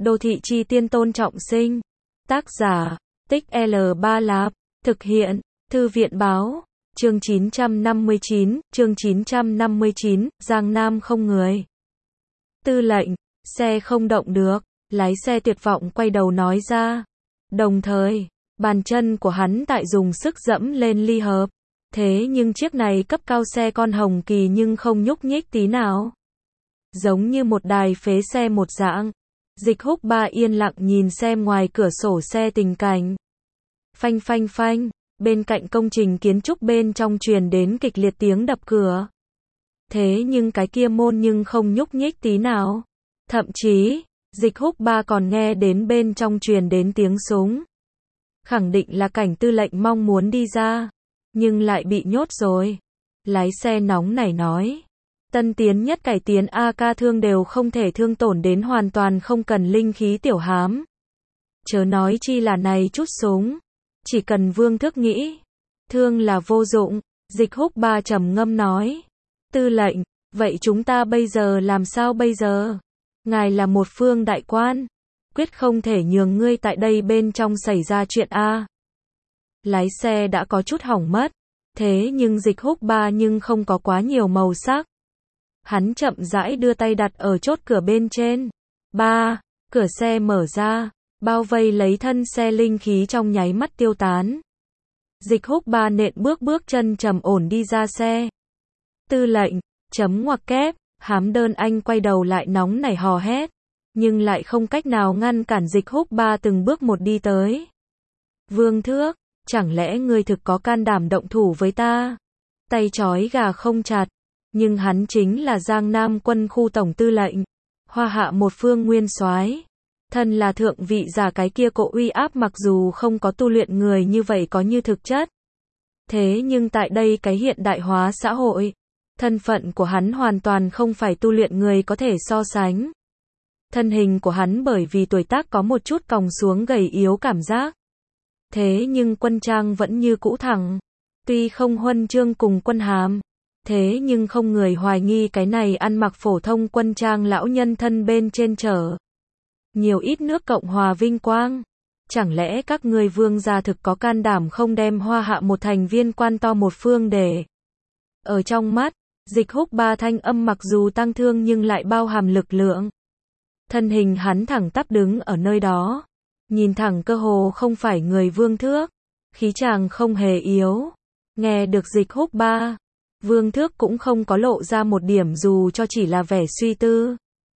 Đô thị chi tiên Tôn Trọng Sinh. Tác giả, Tích L3 Lạp. Thực hiện, Thư viện báo. Chương 959, Giang Nam không người. Tư lệnh, xe không động được, lái xe tuyệt vọng quay đầu nói ra. Đồng thời, bàn chân của hắn tại dùng sức dẫm lên ly hợp. Thế nhưng chiếc này cấp cao xe con Hồng Kỳ nhưng không nhúc nhích tí nào. Giống như một đài phế xe một dạng. Dịch Húc Ba yên lặng nhìn xem ngoài cửa sổ xe tình cảnh. Phanh phanh phanh, bên cạnh công trình kiến trúc bên trong truyền đến kịch liệt tiếng đập cửa. Thế nhưng cái kia môn nhưng không nhúc nhích tí nào. Thậm chí, Dịch Húc Ba còn nghe đến bên trong truyền đến tiếng súng. Khẳng định là cảnh tư lệnh mong muốn đi ra, nhưng lại bị nhốt rồi. Lái xe nóng nảy nói. Tân tiến nhất cải tiến AK thương đều không thể thương tổn đến hoàn toàn không cần linh khí tiểu hám. Chớ nói chi là này chút súng. Chỉ cần Vương Thước nghĩ. Thương là vô dụng. Dịch Húc Ba trầm ngâm nói. Tư lệnh, vậy chúng ta bây giờ làm sao bây giờ? Ngài là một phương đại quan. Quyết không thể nhường ngươi tại đây bên trong xảy ra chuyện A. Lái xe đã có chút hỏng mất. Thế nhưng Dịch Húc Ba nhưng không có quá nhiều màu sắc. Hắn chậm rãi đưa tay đặt ở chốt cửa bên trên. Cửa xe mở ra, bao vây lấy thân xe linh khí trong nháy mắt tiêu tán. Dịch Húc Ba nện bước chân trầm ổn đi ra xe. Tư lệnh, chấm ngoặc kép, Hám Đơn Anh quay đầu lại nóng nảy hò hét, nhưng lại không cách nào ngăn cản Dịch Húc Ba từng bước một đi tới. Vương Thước, chẳng lẽ ngươi thực có can đảm động thủ với ta? Tay trói gà không chặt. Nhưng hắn chính là Giang Nam quân khu tổng tư lệnh, Hoa Hạ một phương nguyên soái, thân là thượng vị giả, cái kia cỗ uy áp mặc dù không có tu luyện người như vậy có như thực chất. Thế nhưng tại đây cái hiện đại hóa xã hội, thân phận của hắn hoàn toàn không phải tu luyện người có thể so sánh. Thân hình của hắn bởi vì tuổi tác có một chút còng xuống gầy yếu cảm giác. Thế nhưng quân trang vẫn như cũ thẳng, tuy không huân chương cùng quân hàm. Thế nhưng không người hoài nghi cái này ăn mặc phổ thông quân trang lão nhân thân bên trên chở nhiều ít nước Cộng hòa vinh quang. Chẳng lẽ các ngươi Vương gia thực có can đảm không đem Hoa Hạ một thành viên quan to một phương để ở trong mắt? Dịch Húc Ba thanh âm mặc dù tăng thương nhưng lại bao hàm lực lượng. Thân hình hắn thẳng tắp đứng ở nơi đó, nhìn thẳng cơ hồ không phải người Vương Thước, khí chàng không hề yếu. Nghe được Dịch Húc Ba, Vương Thước cũng không có lộ ra một điểm dù cho chỉ là vẻ suy tư.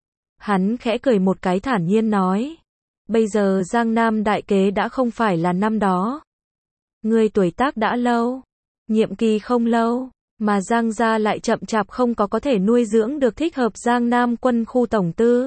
Hắn khẽ cười một cái thản nhiên nói. Bây giờ Giang Nam đại kế đã không phải là năm đó. Ngươi tuổi tác đã lâu, nhiệm kỳ không lâu, mà Giang gia lại chậm chạp không có thể nuôi dưỡng được thích hợp Giang Nam quân khu tổng tư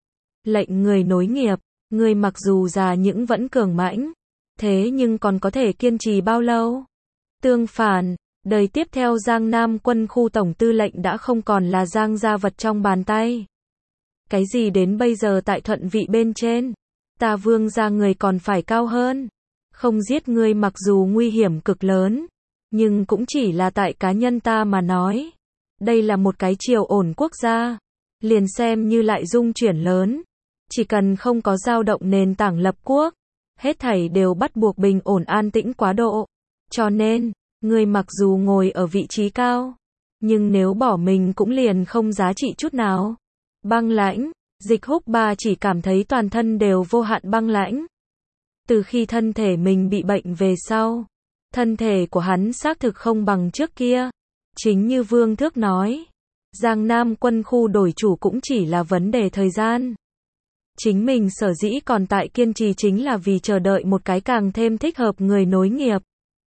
lệnh người nối nghiệp. Ngươi mặc dù già những vẫn cường mãnh, thế nhưng còn có thể kiên trì bao lâu? Tương phản, đời tiếp theo Giang Nam quân khu tổng tư lệnh đã không còn là Giang gia vật trong bàn tay. Cái gì đến bây giờ tại thuận vị bên trên, ta Vương gia người còn phải cao hơn. Không giết ngươi mặc dù nguy hiểm cực lớn, nhưng cũng chỉ là tại cá nhân ta mà nói. Đây là một cái triều ổn quốc gia, liền xem như lại dung chuyển lớn. Chỉ cần không có dao động nền tảng lập quốc, hết thảy đều bắt buộc bình ổn an tĩnh quá độ. Cho nên, ngươi mặc dù ngồi ở vị trí cao, nhưng nếu bỏ mình cũng liền không giá trị chút nào. Băng lãnh, Dịch Húc Ba chỉ cảm thấy toàn thân đều vô hạn băng lãnh. Từ khi thân thể mình bị bệnh về sau, thân thể của hắn xác thực không bằng trước kia. Chính như Vương Thước nói, Giang Nam quân khu đổi chủ cũng chỉ là vấn đề thời gian. Chính mình sở dĩ còn tại kiên trì chính là vì chờ đợi một cái càng thêm thích hợp người nối nghiệp.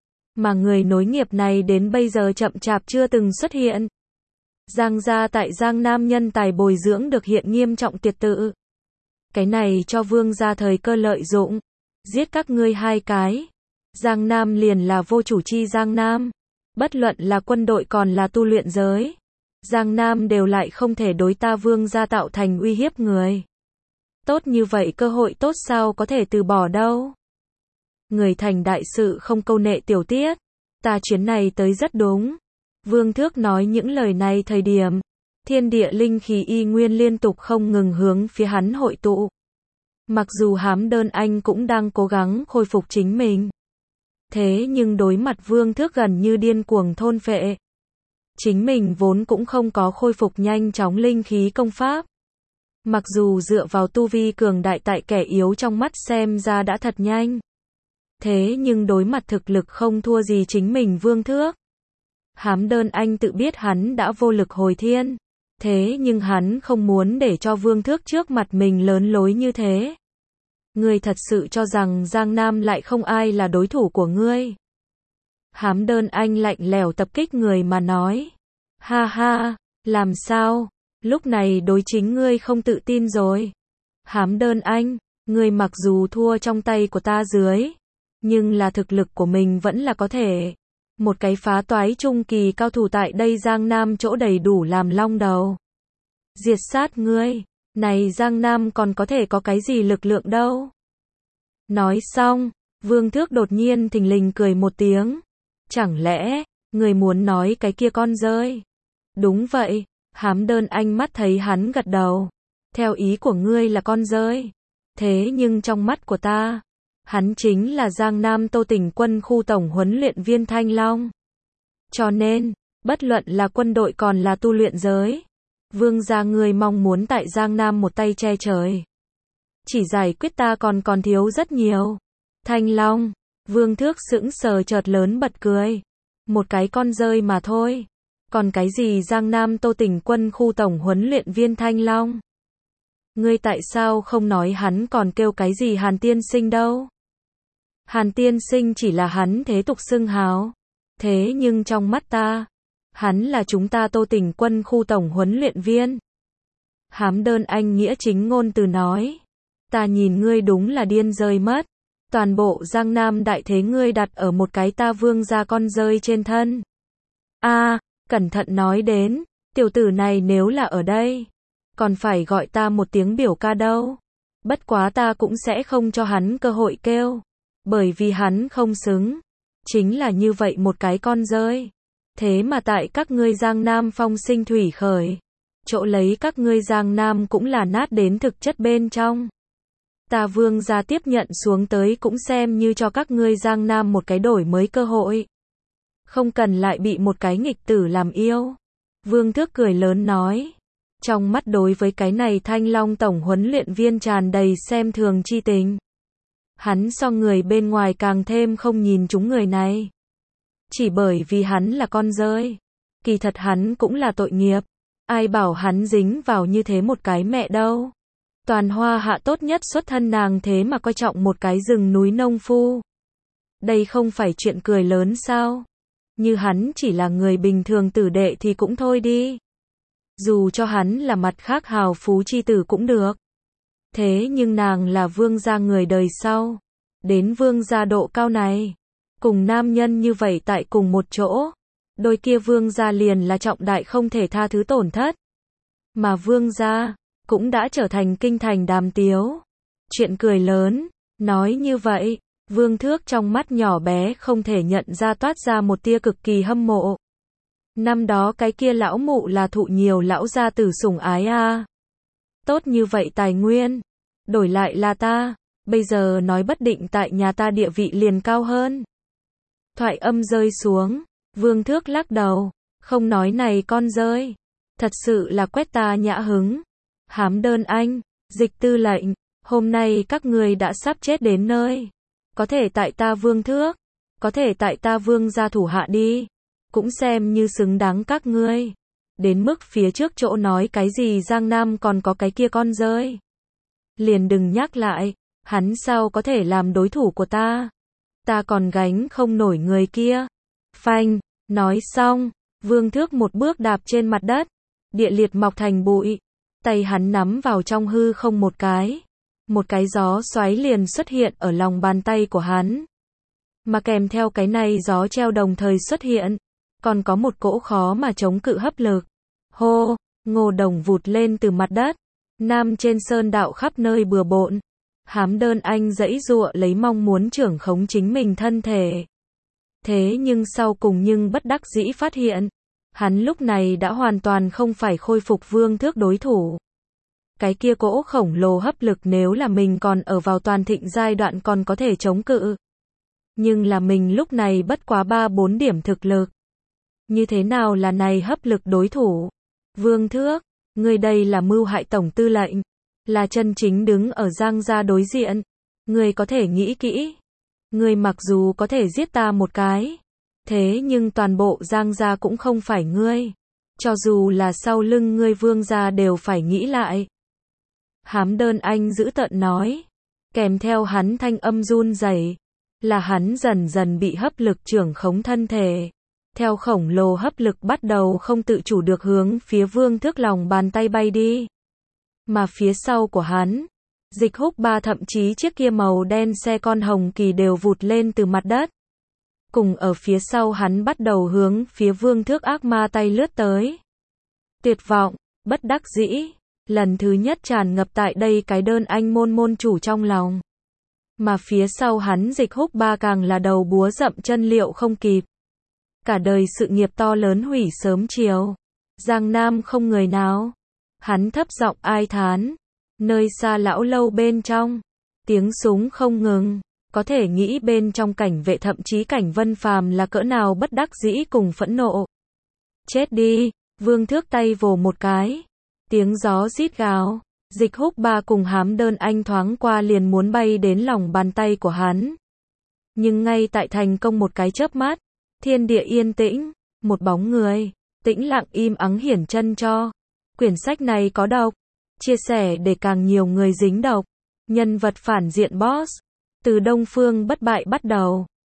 Mà người nối nghiệp này đến bây giờ chậm chạp chưa từng xuất hiện. Giang gia tại Giang Nam nhân tài bồi dưỡng được hiện nghiêm trọng tiệt tự. Cái này cho Vương gia thời cơ lợi dụng, giết các ngươi hai cái. Giang Nam liền là vô chủ chi Giang Nam. Bất luận là quân đội còn là tu luyện giới, Giang Nam đều lại không thể đối ta Vương gia tạo thành uy hiếp người. Tốt như vậy cơ hội tốt sao có thể từ bỏ đâu. Người thành đại sự không câu nệ tiểu tiết. Ta chuyến này tới rất đúng. Vương Thước nói những lời này thời điểm, thiên địa linh khí y nguyên liên tục không ngừng hướng phía hắn hội tụ. Mặc dù Hám Đơn Anh cũng đang cố gắng khôi phục chính mình. Thế nhưng đối mặt Vương Thước gần như điên cuồng thôn phệ. Chính mình vốn cũng không có khôi phục nhanh chóng linh khí công pháp. Mặc dù dựa vào tu vi cường đại tại kẻ yếu trong mắt xem ra đã thật nhanh. Thế nhưng đối mặt thực lực không thua gì chính mình Vương Thước. Hám Đơn Anh tự biết hắn đã vô lực hồi thiên. Thế nhưng hắn không muốn để cho Vương Thước trước mặt mình lớn lối như thế. Ngươi thật sự cho rằng Giang Nam lại không ai là đối thủ của ngươi. Hám Đơn Anh lạnh lẽo tập kích người mà nói. Ha ha, làm sao? Lúc này đối chính ngươi không tự tin rồi. Hám Đơn Anh, ngươi mặc dù thua trong tay của ta dưới, nhưng là thực lực của mình vẫn là có thể. Một cái phá toái trung kỳ cao thủ tại đây Giang Nam chỗ đầy đủ làm long đầu. Diệt sát ngươi, này Giang Nam còn có thể có cái gì lực lượng đâu. Nói xong, Vương Thước đột nhiên thình lình cười một tiếng. Chẳng lẽ, ngươi muốn nói cái kia con rơi? Đúng vậy, Hám Đơn Anh mắt thấy hắn gật đầu. Theo ý của ngươi là con rơi. Thế nhưng trong mắt của ta, hắn chính là Giang Nam Tô Tỉnh quân khu tổng huấn luyện viên Thanh Long. Cho nên, bất luận là quân đội còn là tu luyện giới, Vương gia ngươi mong muốn tại Giang Nam một tay che trời. Chỉ giải quyết ta còn thiếu rất nhiều. Thanh Long, Vương Thước sững sờ chợt lớn bật cười. Một cái con rơi mà thôi. Còn cái gì Giang Nam Tô Tỉnh quân khu tổng huấn luyện viên Thanh Long? Ngươi tại sao không nói hắn còn kêu cái gì Hàn tiên sinh đâu? Hàn tiên sinh chỉ là hắn thế tục xưng hào. Thế nhưng trong mắt ta, hắn là chúng ta Tô Tỉnh quân khu tổng huấn luyện viên. Hám Đơn Anh nghĩa chính ngôn từ nói. Ta nhìn ngươi đúng là điên rơi mất. Toàn bộ Giang Nam đại thế ngươi đặt ở một cái ta Vương gia con rơi trên thân. Cẩn thận nói đến, tiểu tử này nếu là ở đây, còn phải gọi ta một tiếng biểu ca đâu. Bất quá ta cũng sẽ không cho hắn cơ hội kêu, bởi vì hắn không xứng. Chính là như vậy một cái con rơi. Thế mà tại các ngươi Giang Nam phong sinh thủy khởi, chỗ lấy các ngươi Giang Nam cũng là nát đến thực chất bên trong. Ta Vương gia tiếp nhận xuống tới cũng xem như cho các ngươi Giang Nam một cái đổi mới cơ hội. Không cần lại bị một cái nghịch tử làm yêu. Vương Thước cười lớn nói. Trong mắt đối với cái này Thanh Long tổng huấn luyện viên tràn đầy xem thường chi tình. Hắn so người bên ngoài càng thêm không nhìn chúng người này. Chỉ bởi vì hắn là con rơi. Kỳ thật hắn cũng là tội nghiệp. Ai bảo hắn dính vào như thế một cái mẹ đâu. Toàn hoa hạ tốt nhất xuất thân nàng thế mà coi trọng một cái rừng núi nông phu. Đây không phải chuyện cười lớn sao? Như hắn chỉ là người bình thường tử đệ thì cũng thôi đi. Dù cho hắn là mặt khác hào phú chi tử cũng được. Thế nhưng nàng là vương gia người đời sau. Đến vương gia độ cao này. Cùng nam nhân như vậy tại cùng một chỗ. Đôi kia vương gia liền là trọng đại không thể tha thứ tổn thất. Mà vương gia cũng đã trở thành kinh thành đàm tiếu. Chuyện cười lớn. Nói như vậy, Vương Thước trong mắt nhỏ bé không thể nhận ra toát ra một tia cực kỳ hâm mộ. Năm đó cái kia lão mụ là thụ nhiều lão gia tử sủng ái a. Tốt như vậy tài nguyên, đổi lại là ta, bây giờ nói bất định tại nhà ta địa vị liền cao hơn. Thoại âm rơi xuống, Vương Thước lắc đầu, không nói này con rơi, thật sự là quét ta nhã hứng. Hám Đơn Anh, Dịch tư lệnh, hôm nay các ngươi đã sắp chết đến nơi. Có thể tại ta Vương Thước, có thể tại ta Vương gia thủ hạ đi, cũng xem như xứng đáng các ngươi. Đến mức phía trước chỗ nói cái gì Giang Nam còn có cái kia con rơi. Liền đừng nhắc lại, hắn sao có thể làm đối thủ của ta. Ta còn gánh không nổi người kia. Phanh, nói xong, Vương Thước một bước đạp trên mặt đất, địa liệt mọc thành bụi. Tay hắn nắm vào trong hư không một cái gió xoáy liền xuất hiện ở lòng bàn tay của hắn. Mà kèm theo cái này gió treo đồng thời xuất hiện, còn có một cỗ khó mà chống cự hấp lực. Hô, Ngô Đồng vụt lên từ mặt đất, nam trên sơn đạo khắp nơi bừa bộn. Hám Đơn Anh giãy giụa lấy mong muốn trưởng khống chính mình thân thể. Thế nhưng sau cùng nhưng bất đắc dĩ phát hiện, hắn lúc này đã hoàn toàn không phải khôi phục Vương Thước đối thủ. Cái kia cỗ khổng lồ hấp lực nếu là mình còn ở vào toàn thịnh giai đoạn còn có thể chống cự. Nhưng là mình lúc này bất quá 3-4 điểm thực lực. Như thế nào là này hấp lực đối thủ? Vương Thước, ngươi đây là mưu hại tổng tư lệnh, là chân chính đứng ở Giang gia đối diện. Ngươi có thể nghĩ kỹ. Ngươi mặc dù có thể giết ta một cái, thế nhưng toàn bộ Giang gia cũng không phải ngươi. Cho dù là sau lưng ngươi Vương gia đều phải nghĩ lại. Hám Đơn Anh dữ tợn nói, kèm theo hắn thanh âm run rẩy, là hắn dần dần bị hấp lực trưởng khống thân thể. Theo khổng lồ hấp lực bắt đầu không tự chủ được hướng phía Vương Thước lòng bàn tay bay đi. Mà phía sau của hắn, Dịch Húc Ba thậm chí chiếc kia màu đen xe con hồng kỳ đều vụt lên từ mặt đất. Cùng ở phía sau hắn bắt đầu hướng phía Vương Thước ác ma tay lướt tới. Tuyệt vọng, bất đắc dĩ, lần thứ nhất tràn ngập tại đây cái Đơn Anh môn chủ trong lòng. Mà phía sau hắn Dịch Húc Ba càng là đầu búa dậm chân liệu không kịp. Cả đời sự nghiệp to lớn hủy sớm chiều. Giang Nam không người nào. Hắn thấp giọng ai thán. Nơi xa lão lâu bên trong, tiếng súng không ngừng. Có thể nghĩ bên trong cảnh vệ thậm chí cảnh Vân Phàm là cỡ nào bất đắc dĩ cùng phẫn nộ. Chết đi, Vương Thước tay vồ một cái. Tiếng gió rít gào. Dịch Húc Ba cùng Hám Đơn Anh thoáng qua liền muốn bay đến lòng bàn tay của hắn. Nhưng ngay tại thành công một cái chớp mắt, thiên địa yên tĩnh, một bóng người, tĩnh lặng im ắng hiển chân cho. Quyển sách này có độc, chia sẻ để càng nhiều người dính độc. Nhân vật phản diện boss, từ Đông Phương Bất Bại bắt đầu.